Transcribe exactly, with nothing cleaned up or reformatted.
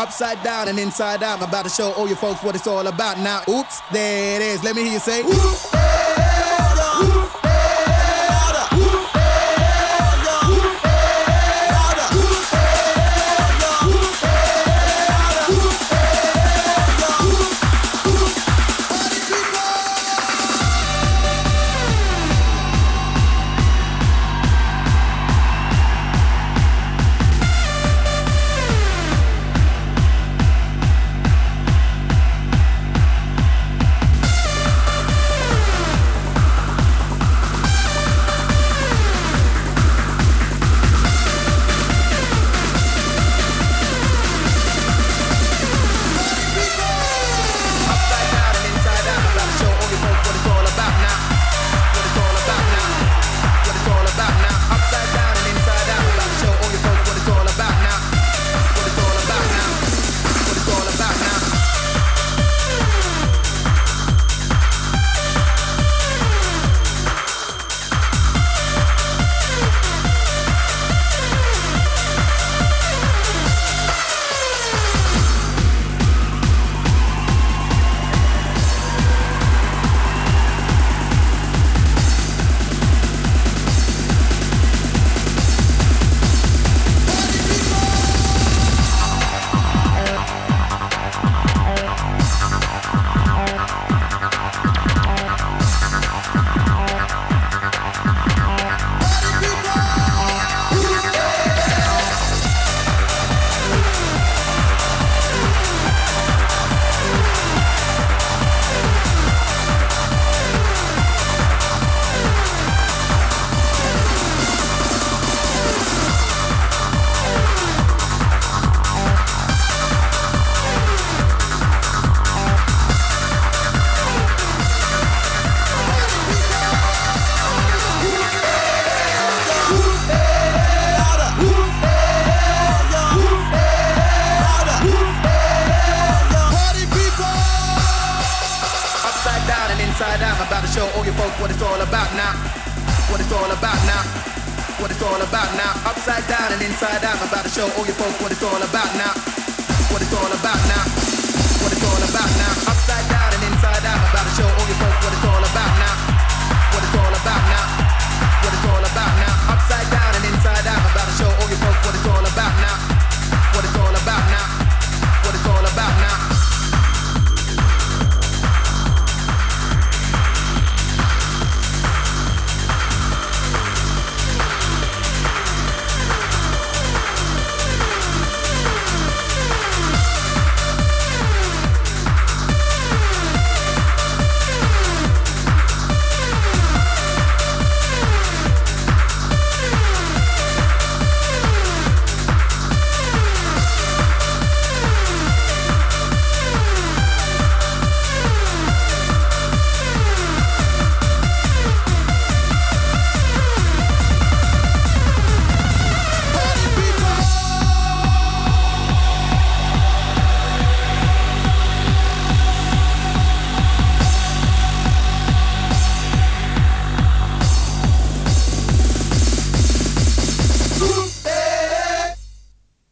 upside down and inside out. I'm about to show all you folks what it's all about now. Oops, there it is. Let me hear you say. Oops. Inside out, I'm about to show all you folks what it's all about now. What it's all about now. What it's all about now. Upside down and inside out, I'm about to show all you folks what it's all about now.